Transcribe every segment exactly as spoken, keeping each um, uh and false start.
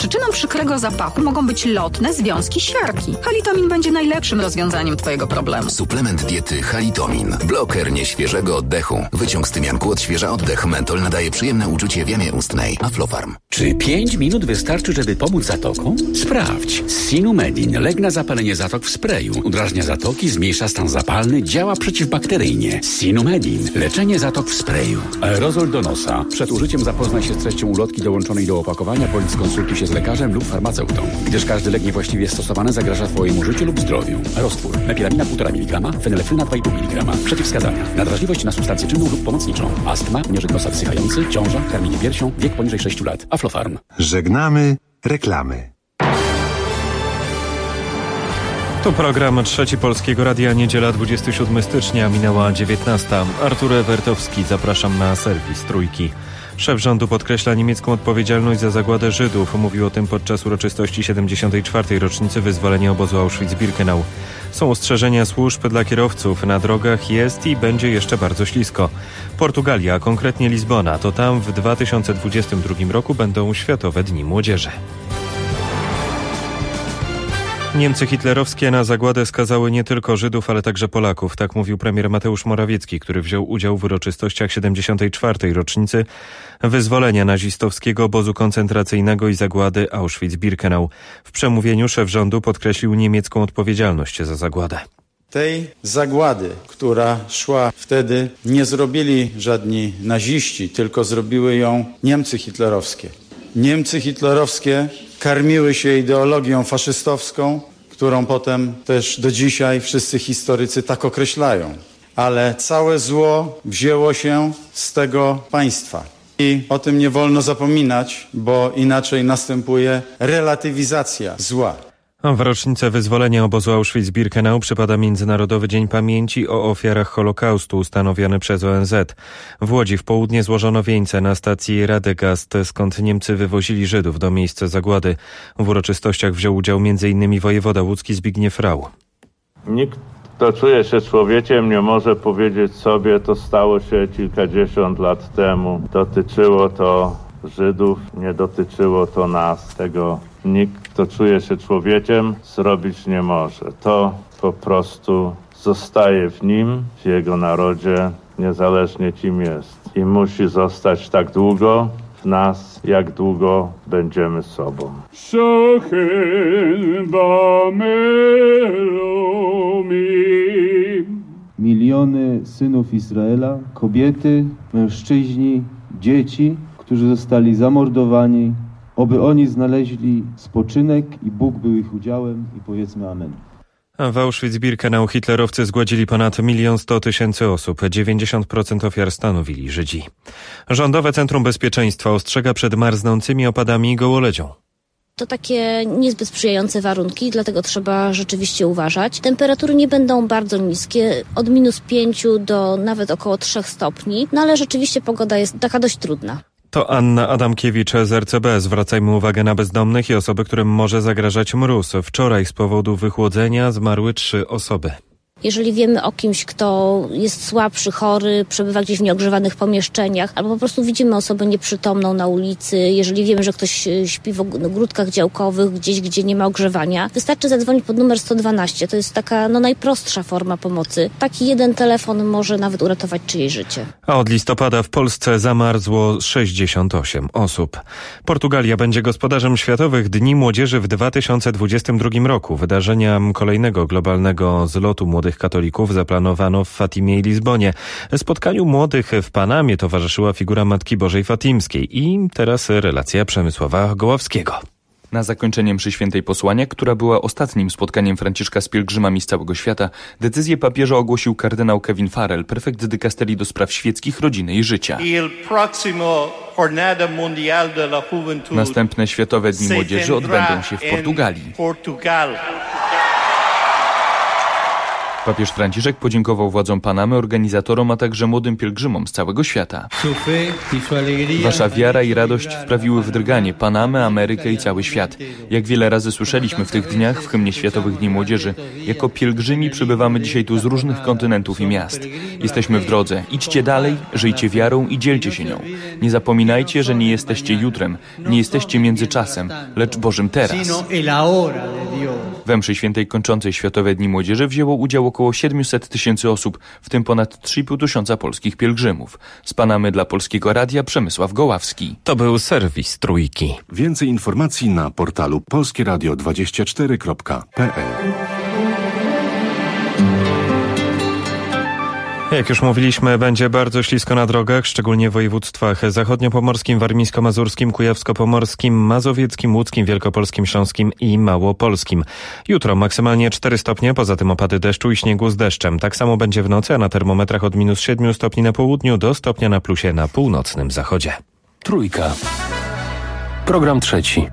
Przyczyną przykrego zapachu mogą być lotne związki siarki. Halitomin będzie najlepszym rozwiązaniem twojego problemu. Suplement diety Halitomin. Bloker nieświeżego oddechu. Wyciąg z tymianku odświeża oddech. Mentol nadaje przyjemne uczucie w jamie ustnej. Aflofarm. Czy pięć minut wystarczy, żeby pomóc zatokom? Sprawdź. Sinumedin. Lek na zapalenie zatok w sprayu. Udrażnia zatoki, zmniejsza stan zapalny, działa przeciwbakteryjnie. Sinumedin. Leczenie zatok w sprayu. Aerozol do nosa. Przed użyciem zapoznaj się z treścią ulotki dołączonej do opakowania, bądź skonsultuj się z lekarzem lub farmaceutą, gdyż każdy lek niewłaściwie stosowany zagraża twojemu życiu lub zdrowiu. Roztwór. Mepilamina półtora miligrama, fenylefryna dwa i pół miligrama. Przeciwwskazania. Nadwrażliwość na substancję czynną lub pomocniczą. Astma, unieżyk nosa wsychający, ciąża, karmienie piersią, wiek poniżej sześciu lat. Aflofarm. Żegnamy reklamy. To program Trzeci Polskiego Radia, niedziela dwudziestego siódmego stycznia, minęła dziewiętnasta. Artur Ewertowski, zapraszam na serwis Trójki. Szef rządu podkreśla niemiecką odpowiedzialność za zagładę Żydów. Mówił o tym podczas uroczystości siedemdziesiątej czwartej rocznicy wyzwolenia obozu Auschwitz-Birkenau. Są ostrzeżenia służb dla kierowców. Na drogach jest i będzie jeszcze bardzo ślisko. Portugalia, konkretnie Lizbona, to tam w dwa tysiące dwudziestym drugim roku będą Światowe Dni Młodzieży. Niemcy hitlerowskie na zagładę skazały nie tylko Żydów, ale także Polaków. Tak mówił premier Mateusz Morawiecki, który wziął udział w uroczystościach siedemdziesiątej czwartej rocznicy wyzwolenia nazistowskiego obozu koncentracyjnego i zagłady Auschwitz-Birkenau. W przemówieniu szef rządu podkreślił niemiecką odpowiedzialność za zagładę. Tej zagłady, która szła wtedy, nie zrobili żadni naziści, tylko zrobiły ją Niemcy hitlerowskie. Niemcy hitlerowskie karmiły się ideologią faszystowską, którą potem też do dzisiaj wszyscy historycy tak określają. Ale całe zło wzięło się z tego państwa. I o tym nie wolno zapominać, bo inaczej następuje relatywizacja zła. W rocznicę wyzwolenia obozu Auschwitz-Birkenau przypada Międzynarodowy Dzień Pamięci o ofiarach Holokaustu ustanowiony przez O N Z. W Łodzi w południe złożono wieńce na stacji Radegast, skąd Niemcy wywozili Żydów do miejsca zagłady. W uroczystościach wziął udział między innymi wojewoda łódzki Zbigniew Rau. Nikt, kto czuje się człowiekiem, nie może powiedzieć sobie, to stało się kilkadziesiąt lat temu. Dotyczyło to Żydów, nie dotyczyło to nas. Tego nikt, kto czuje się człowiekiem, zrobić nie może. To po prostu zostaje w nim, w jego narodzie, niezależnie kim jest. I musi zostać tak długo w nas, jak długo będziemy sobą. Miliony synów Izraela, kobiety, mężczyźni, dzieci, którzy zostali zamordowani, oby oni znaleźli spoczynek i Bóg był ich udziałem i powiedzmy amen. W Auschwitz-Birkenau hitlerowcy zgładzili ponad milion sto tysięcy osób. dziewięćdziesiąt procent ofiar stanowili Żydzi. Rządowe Centrum Bezpieczeństwa ostrzega przed marznącymi opadami i gołoledzią. To takie niezbyt sprzyjające warunki, dlatego trzeba rzeczywiście uważać. Temperatury nie będą bardzo niskie, od minus pięciu do nawet około trzech stopni, no ale rzeczywiście pogoda jest taka dość trudna. To Anna Adamkiewicz z R C B. Zwracajmy uwagę na bezdomnych i osoby, którym może zagrażać mróz. Wczoraj z powodu wychłodzenia zmarły trzy osoby. Jeżeli wiemy o kimś, kto jest słabszy, chory, przebywa gdzieś w nieogrzewanych pomieszczeniach, albo po prostu widzimy osobę nieprzytomną na ulicy, jeżeli wiemy, że ktoś śpi w ogródkach działkowych, gdzieś, gdzie nie ma ogrzewania, wystarczy zadzwonić pod numer sto dwanaście. To jest taka no, najprostsza forma pomocy. Taki jeden telefon może nawet uratować czyjeś życie. A od listopada w Polsce zamarzło sześćdziesiąt osiem osób. Portugalia będzie gospodarzem Światowych Dni Młodzieży w dwa tysiące dwudziestym drugim roku. Wydarzenia kolejnego globalnego zlotu młodych katolików zaplanowano w Fatimie i Lizbonie. Spotkaniu młodych w Panamie towarzyszyła figura Matki Bożej Fatimskiej. I teraz relacja Przemysława Goławskiego. Na zakończenie mszy świętej posłania, która była ostatnim spotkaniem Franciszka z pielgrzymami z całego świata, decyzję papieża ogłosił kardynał Kevin Farrell, prefekt dykasterii do spraw świeckich, rodziny i życia. Następne Światowe Dni Młodzieży odbędą się w Portugalii. Papież Franciszek podziękował władzom Panamy, organizatorom, a także młodym pielgrzymom z całego świata. Wasza wiara i radość wprawiły w drganie Panamę, Amerykę i cały świat. Jak wiele razy słyszeliśmy w tych dniach w hymnie Światowych Dni Młodzieży, jako pielgrzymi przybywamy dzisiaj tu z różnych kontynentów i miast. Jesteśmy w drodze. Idźcie dalej, żyjcie wiarą i dzielcie się nią. Nie zapominajcie, że nie jesteście jutrem, nie jesteście międzyczasem, lecz Bożym teraz. We mszy świętej kończącej Światowe Dni Młodzieży wzięło udział około siedemset tysięcy osób, w tym ponad trzy i pół tysiąca polskich pielgrzymów. Z Panamy dla Polskiego Radia Przemysław Goławski. To był serwis Trójki. Więcej informacji na portalu polskie radio dwadzieścia cztery kropka p l. Jak już mówiliśmy, będzie bardzo ślisko na drogach, szczególnie w województwach zachodniopomorskim, warmińsko-mazurskim, kujawsko-pomorskim, mazowieckim, łódzkim, wielkopolskim, śląskim i małopolskim. Jutro maksymalnie cztery stopnie, poza tym opady deszczu i śniegu z deszczem. Tak samo będzie w nocy, a na termometrach od minus siedmiu stopni na południu do stopnia na plusie na północnym zachodzie. Trójka. Program trzeci.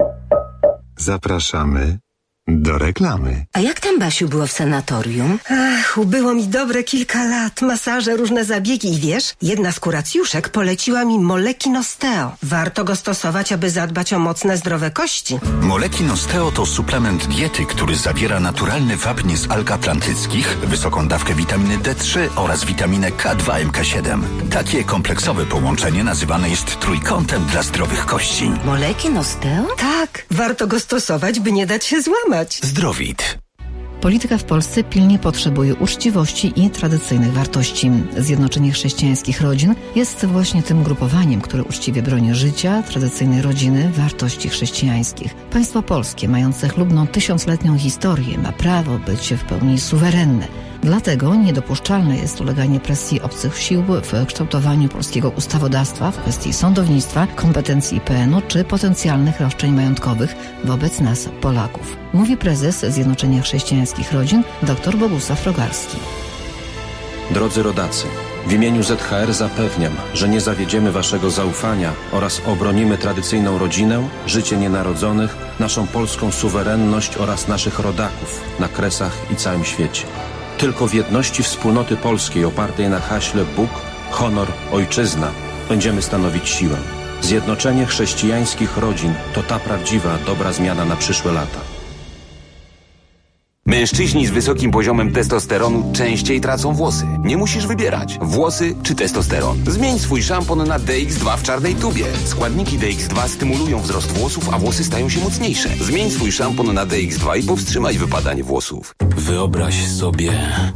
Zapraszamy do reklamy. A jak tam, Basiu, było w sanatorium? Ach, ubyło mi dobre kilka lat. Masaże, różne zabiegi i wiesz, jedna z kuracjuszek poleciła mi Molekin Osteo. Warto go stosować, aby zadbać o mocne, zdrowe kości. Molekin Osteo to suplement diety, który zawiera naturalny wapń z alg atlantyckich, wysoką dawkę witaminy D trzy oraz witaminę K dwa M K siedem. Takie kompleksowe połączenie nazywane jest trójkątem dla zdrowych kości. Molekin Osteo? Tak, warto go stosować, by nie dać się złamać. Zdrowit. Polityka w Polsce pilnie potrzebuje uczciwości i tradycyjnych wartości. Zjednoczenie Chrześcijańskich Rodzin jest właśnie tym grupowaniem, które uczciwie broni życia, tradycyjnej rodziny, wartości chrześcijańskich. Państwo polskie, mające chlubną tysiącletnią historię, ma prawo być w pełni suwerenne. Dlatego niedopuszczalne jest uleganie presji obcych sił w kształtowaniu polskiego ustawodawstwa w kwestii sądownictwa, kompetencji I P N u czy potencjalnych roszczeń majątkowych wobec nas, Polaków. Mówi prezes Zjednoczenia Chrześcijańskich Rodzin dr Bogusław Rogalski. Drodzy rodacy, w imieniu Z H R zapewniam, że nie zawiedziemy waszego zaufania oraz obronimy tradycyjną rodzinę, życie nienarodzonych, naszą polską suwerenność oraz naszych rodaków na Kresach i całym świecie. Tylko w jedności wspólnoty polskiej opartej na haśle Bóg, honor, ojczyzna będziemy stanowić siłę. Zjednoczenie chrześcijańskich rodzin to ta prawdziwa, dobra zmiana na przyszłe lata. Mężczyźni z wysokim poziomem testosteronu częściej tracą włosy. Nie musisz wybierać. Włosy czy testosteron. Zmień swój szampon na D X dwa w czarnej tubie. Składniki D X dwa stymulują wzrost włosów, a włosy stają się mocniejsze. Zmień swój szampon na D X dwa i powstrzymaj wypadanie włosów. Wyobraź sobie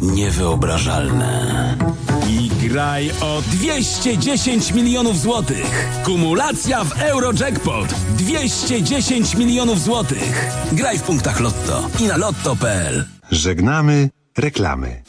niewyobrażalne. I graj o dwieście dziesięć milionów złotych. Kumulacja w Eurojackpot. dwieście dziesięć milionów złotych. Graj w punktach Lotto i na lotto kropka p l. Żegnamy reklamy.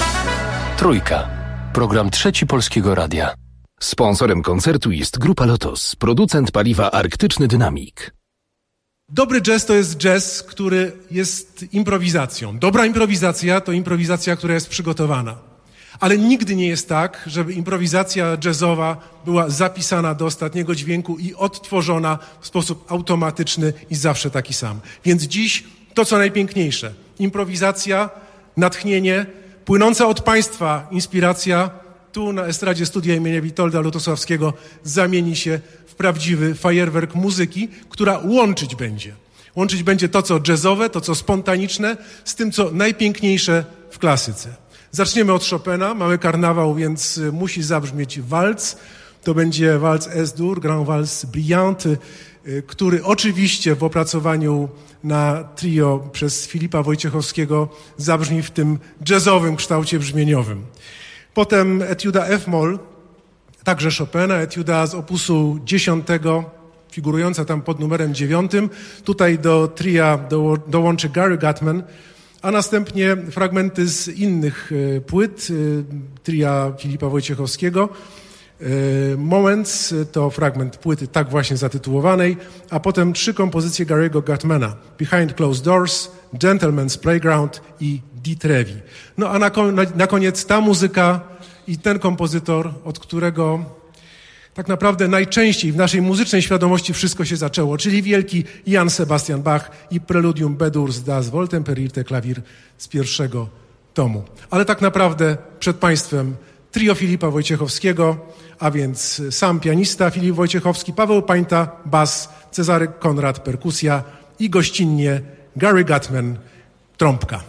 Trójka. Program trzeci Polskiego Radia. Sponsorem koncertu jest Grupa Lotos, producent paliwa Arktyczny Dynamik. Dobry jazz to jest jazz, który jest improwizacją. Dobra improwizacja to improwizacja, która jest przygotowana. Ale nigdy nie jest tak, żeby improwizacja jazzowa była zapisana do ostatniego dźwięku i odtworzona w sposób automatyczny i zawsze taki sam. Więc dziś to, co najpiękniejsze. Improwizacja, natchnienie, płynąca od Państwa inspiracja tu na estradzie studia imienia Witolda Lutosławskiego zamieni się w prawdziwy fajerwerk muzyki, która łączyć będzie. Łączyć będzie to, co jazzowe, to, co spontaniczne, z tym, co najpiękniejsze w klasyce. Zaczniemy od Chopina, mamy karnawał, więc musi zabrzmieć walc. To będzie walc S-dur, Grand Waltz Brillante, który oczywiście w opracowaniu na trio przez Filipa Wojciechowskiego zabrzmi w tym jazzowym kształcie brzmieniowym. Potem etiuda F-moll, także Chopina, etiuda z opusu dziesiątego, figurująca tam pod numerem dziewiątym. Tutaj do tria do, dołączy Gary Gutman, a następnie fragmenty z innych y, płyt y, tria Filipa Wojciechowskiego. Y, Moments to fragment płyty tak właśnie zatytułowanej, a potem trzy kompozycje Gary'ego Gutmana. Behind Closed Doors, Gentleman's Playground i Di Trevi. No a na, na, na koniec ta muzyka i ten kompozytor, od którego tak naprawdę najczęściej w naszej muzycznej świadomości wszystko się zaczęło, czyli wielki Jan Sebastian Bach i preludium B-dur z Das Wohltemperirte Klawier z pierwszego tomu. Ale tak naprawdę przed Państwem trio Filipa Wojciechowskiego, a więc sam pianista Filip Wojciechowski, Paweł Pańta, bas, Cezary Konrad, perkusja i gościnnie Gary Gutman, trąbka.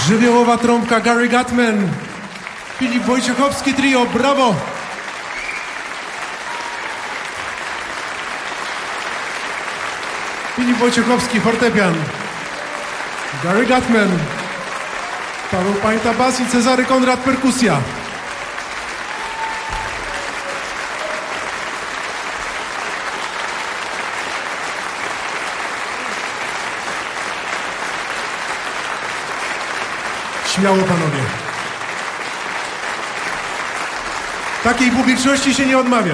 Żywiołowa trąbka Gary Gutman. Filip Wojciechowski trio, brawo! Filip Wojciechowski, fortepian. Gary Gutman. Paweł Pańta, bas i Cezary Konrad, perkusja. Śmiało, panowie. Takiej publiczności się nie odmawia.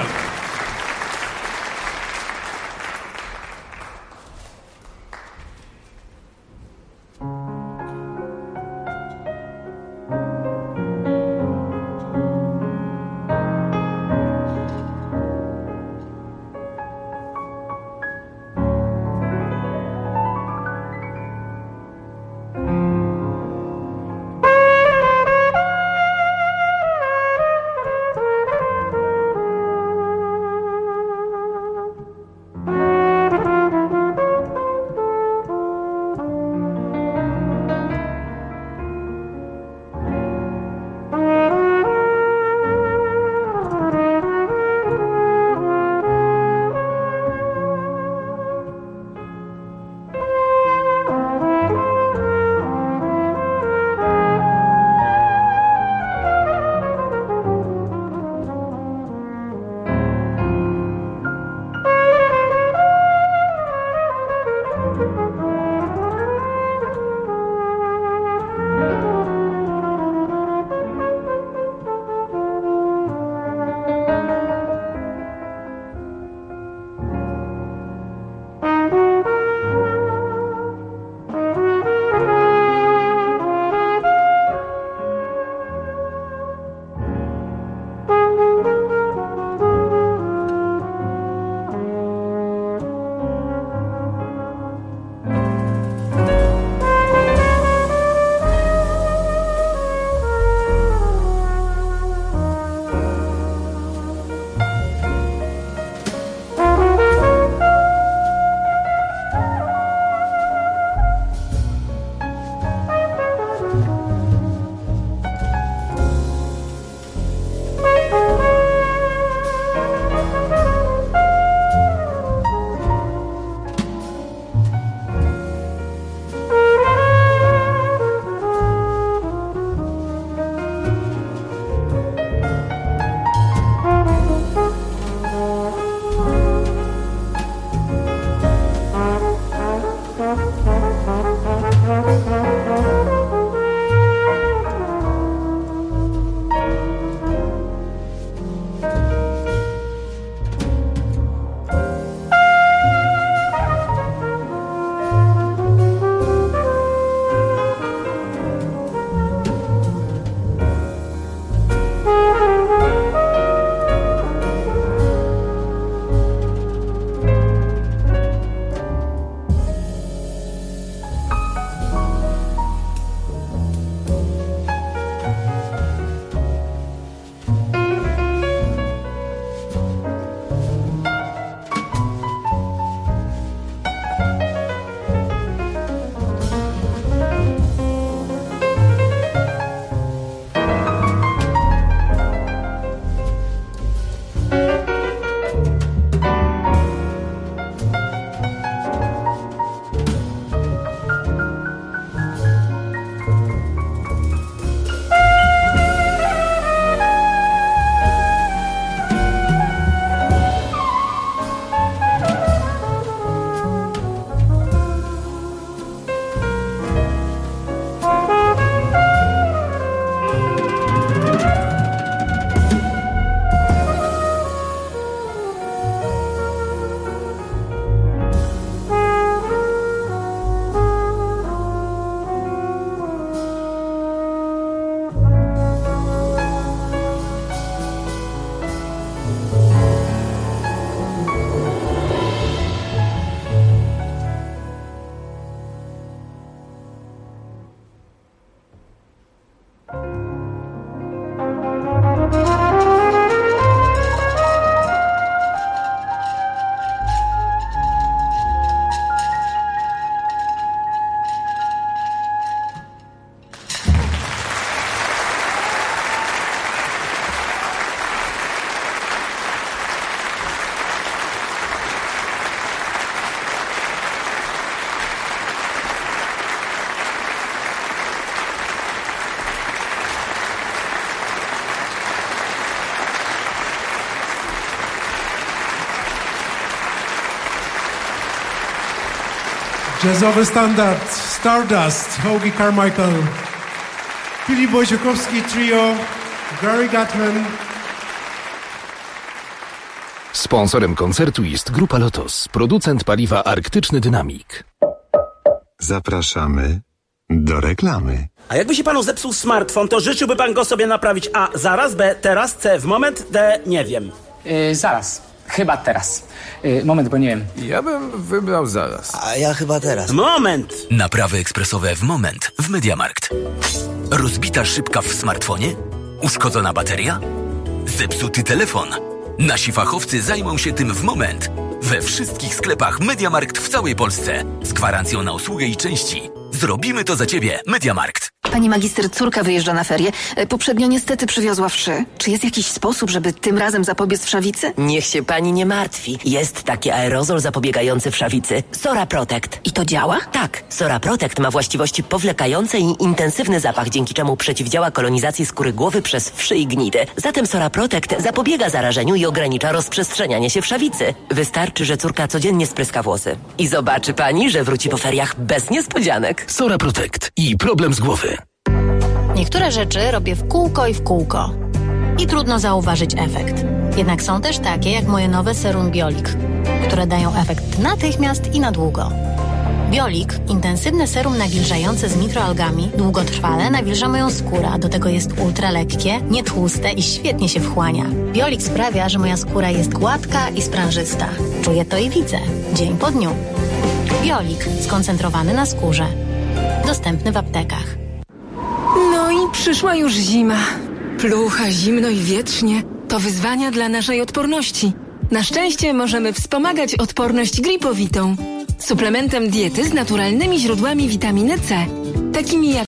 Jazzowy standard Stardust, Hoagie Carmichael, Filip Wojciechowski Trio, Gary Gutman. Sponsorem koncertu jest Grupa Lotos, producent paliwa Arktyczny Dynamik. Zapraszamy do reklamy. A jakby się panu zepsuł smartfon, to życzyłby pan go sobie naprawić A zaraz, B teraz, C w moment, D nie wiem. Yy, zaraz. Chyba teraz. Yy, moment, bo nie wiem. Ja bym wybrał zaraz. A ja chyba teraz. Moment! Naprawy ekspresowe w moment w Mediamarkt. Rozbita szybka w smartfonie? Uszkodzona bateria? Zepsuty telefon? Nasi fachowcy zajmą się tym w moment. We wszystkich sklepach Mediamarkt w całej Polsce. Z gwarancją na usługę i części. Zrobimy to za ciebie. Mediamarkt. Pani magister, córka wyjeżdża na ferie. Poprzednio niestety przywiozła wszy. Czy jest jakiś sposób, żeby tym razem zapobiec wszawicy? Niech się pani nie martwi. Jest taki aerozol zapobiegający wszawicy. Sora Protect. I to działa? Tak. Sora Protect ma właściwości powlekające i intensywny zapach, dzięki czemu przeciwdziała kolonizacji skóry głowy przez wszy i gnidy. Zatem Sora Protect zapobiega zarażeniu i ogranicza rozprzestrzenianie się wszawicy. Wystarczy, że córka codziennie spryska włosy. I zobaczy pani, że wróci po feriach bez niespodzianek. Sora Protect i problem z głowy. Niektóre rzeczy robię w kółko i w kółko. I trudno zauważyć efekt. Jednak są też takie jak moje nowe serum Biolik, które dają efekt natychmiast i na długo. Biolik, intensywne serum nawilżające z mikroalgami, długotrwale nawilża moją skórę, a do tego jest ultra lekkie, nietłuste i świetnie się wchłania. Biolik sprawia, że moja skóra jest gładka i sprężysta. Czuję to i widzę, dzień po dniu. Biolik, skoncentrowany na skórze. Dostępny w aptekach. No i przyszła już zima. Plucha, zimno i wietrznie to wyzwania dla naszej odporności. Na szczęście możemy wspomagać odporność gripowitą. Suplementem diety z naturalnymi źródłami witaminy C, takimi jak